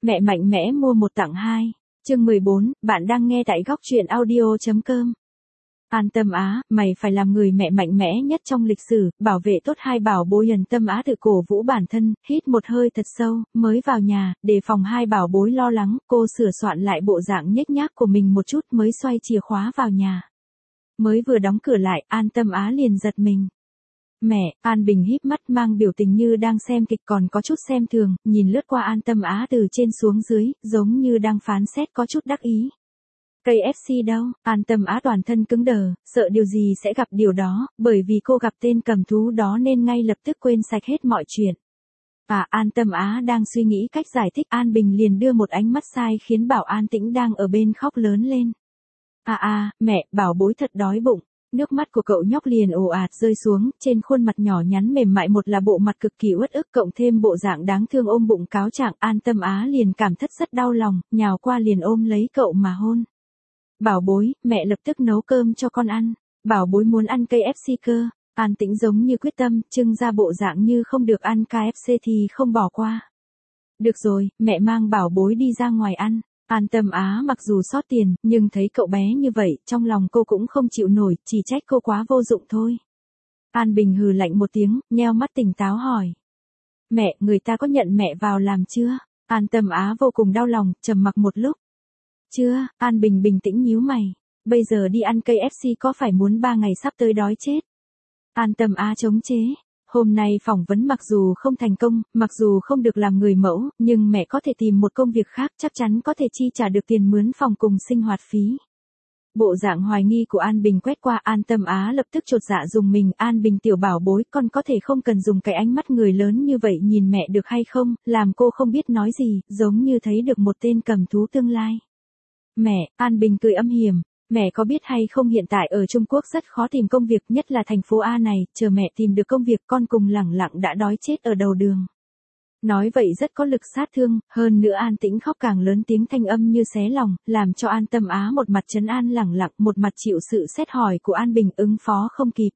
Mẹ mạnh mẽ mua một tặng hai. Chương 14, bạn đang nghe tại góc truyện audio.com. An Tâm Á, mày phải làm người mẹ mạnh mẽ nhất trong lịch sử, bảo vệ tốt hai bảo bối. An Tâm Á tự cổ vũ bản thân, hít một hơi thật sâu, mới vào nhà, đề phòng hai bảo bối lo lắng, cô sửa soạn lại bộ dạng nhếch nhác của mình một chút mới xoay chìa khóa vào nhà. Mới vừa đóng cửa lại, An Tâm Á liền giật mình. Mẹ, An Bình híp mắt mang biểu tình như đang xem kịch còn có chút xem thường, nhìn lướt qua An Tâm Á từ trên xuống dưới, giống như đang phán xét có chút đắc ý. KFC đâu? An Tâm Á toàn thân cứng đờ, sợ điều gì sẽ gặp điều đó, bởi vì cô gặp tên cầm thú đó nên ngay lập tức quên sạch hết mọi chuyện. An Tâm Á đang suy nghĩ cách giải thích, An Bình liền đưa một ánh mắt sai khiến Bảo An Tĩnh đang ở bên khóc lớn lên. Mẹ, bảo bối thật đói bụng. Nước mắt của cậu nhóc liền ồ ạt rơi xuống, trên khuôn mặt nhỏ nhắn mềm mại một là bộ mặt cực kỳ uất ức cộng thêm bộ dạng đáng thương ôm bụng cáo trạng. An Tâm Á liền cảm thấy rất đau lòng, nhào qua liền ôm lấy cậu mà hôn. Bảo bối, mẹ lập tức nấu cơm cho con ăn. Bảo bối muốn ăn KFC cơ. An Tĩnh giống như quyết tâm, trưng ra bộ dạng như không được ăn KFC thì không bỏ qua. Được rồi, mẹ mang bảo bối đi ra ngoài ăn. An Tâm Á mặc dù sót tiền, nhưng thấy cậu bé như vậy, trong lòng cô cũng không chịu nổi, chỉ trách cô quá vô dụng thôi. An Bình hừ lạnh một tiếng, nheo mắt tỉnh táo hỏi. Mẹ, người ta có nhận mẹ vào làm chưa? An Tâm Á vô cùng đau lòng, trầm mặc một lúc. Chưa, An Bình bình tĩnh nhíu mày. Bây giờ đi ăn KFC có phải muốn 3 ngày sắp tới đói chết? An Tâm Á chống chế. Hôm nay phỏng vấn mặc dù không thành công, mặc dù không được làm người mẫu, nhưng mẹ có thể tìm một công việc khác, chắc chắn có thể chi trả được tiền mướn phòng cùng sinh hoạt phí. Bộ dạng hoài nghi của An Bình quét qua, An Tâm Á lập tức chột dạ dùng mình. An Bình tiểu bảo bối, con có thể không cần dùng cái ánh mắt người lớn như vậy nhìn mẹ được hay không, làm cô không biết nói gì, giống như thấy được một tên cầm thú tương lai. Mẹ, An Bình cười âm hiểm. Mẹ có biết hay không hiện tại ở Trung Quốc rất khó tìm công việc, nhất là thành phố A này, chờ mẹ tìm được công việc con cùng lẳng lặng đã đói chết ở đầu đường. Nói vậy rất có lực sát thương, hơn nữa An Tĩnh khóc càng lớn tiếng thanh âm như xé lòng, làm cho An Tâm Á một mặt trấn an lẳng lặng, một mặt chịu sự xét hỏi của An Bình ứng phó không kịp.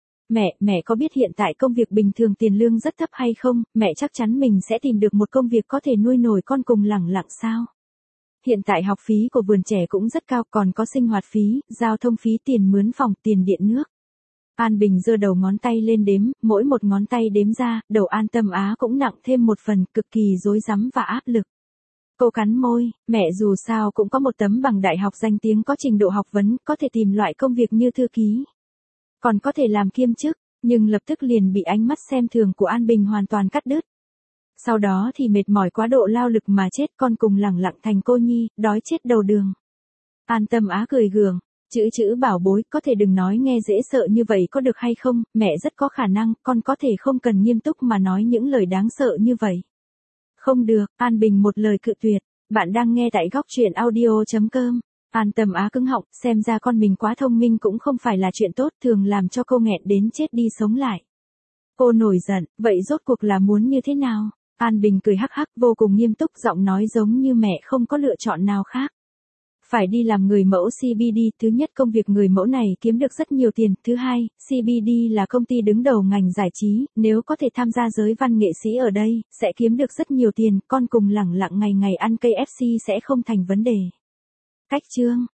Mẹ có biết hiện tại công việc bình thường tiền lương rất thấp hay không, mẹ chắc chắn mình sẽ tìm được một công việc có thể nuôi nổi con cùng lẳng lặng sao? Hiện tại học phí của vườn trẻ cũng rất cao, còn có sinh hoạt phí, giao thông phí, tiền mướn phòng, tiền điện nước. An Bình giơ đầu ngón tay lên đếm, mỗi một ngón tay đếm ra, đầu An Tâm Á cũng nặng thêm một phần, cực kỳ rối rắm và áp lực. Cô cắn môi, mẹ dù sao cũng có một tấm bằng đại học danh tiếng, có trình độ học vấn, có thể tìm loại công việc như thư ký. Còn có thể làm kiêm chức, nhưng lập tức liền bị ánh mắt xem thường của An Bình hoàn toàn cắt đứt. Sau đó thì mệt mỏi quá độ lao lực mà chết, con cùng lẳng lặng thành cô nhi, đói chết đầu đường. An Tâm Á cười gượng, chữ bảo bối, có thể đừng nói nghe dễ sợ như vậy có được hay không, mẹ rất có khả năng, con có thể không cần nghiêm túc mà nói những lời đáng sợ như vậy. Không được, An Bình một lời cự tuyệt. Bạn đang nghe tại góc truyện audio.com. An Tâm Á cứng họng, xem ra con mình quá thông minh cũng không phải là chuyện tốt, thường làm cho cô nghẹn đến chết đi sống lại. Cô nổi giận, vậy rốt cuộc là muốn như thế nào? An Bình cười hắc hắc vô cùng nghiêm túc, giọng nói giống như mẹ không có lựa chọn nào khác. Phải đi làm người mẫu CBD, thứ nhất công việc người mẫu này kiếm được rất nhiều tiền, thứ hai, CBD là công ty đứng đầu ngành giải trí, nếu có thể tham gia giới văn nghệ sĩ ở đây, sẽ kiếm được rất nhiều tiền, con cùng lẳng lặng ngày ngày ăn KFC sẽ không thành vấn đề. Cách chương,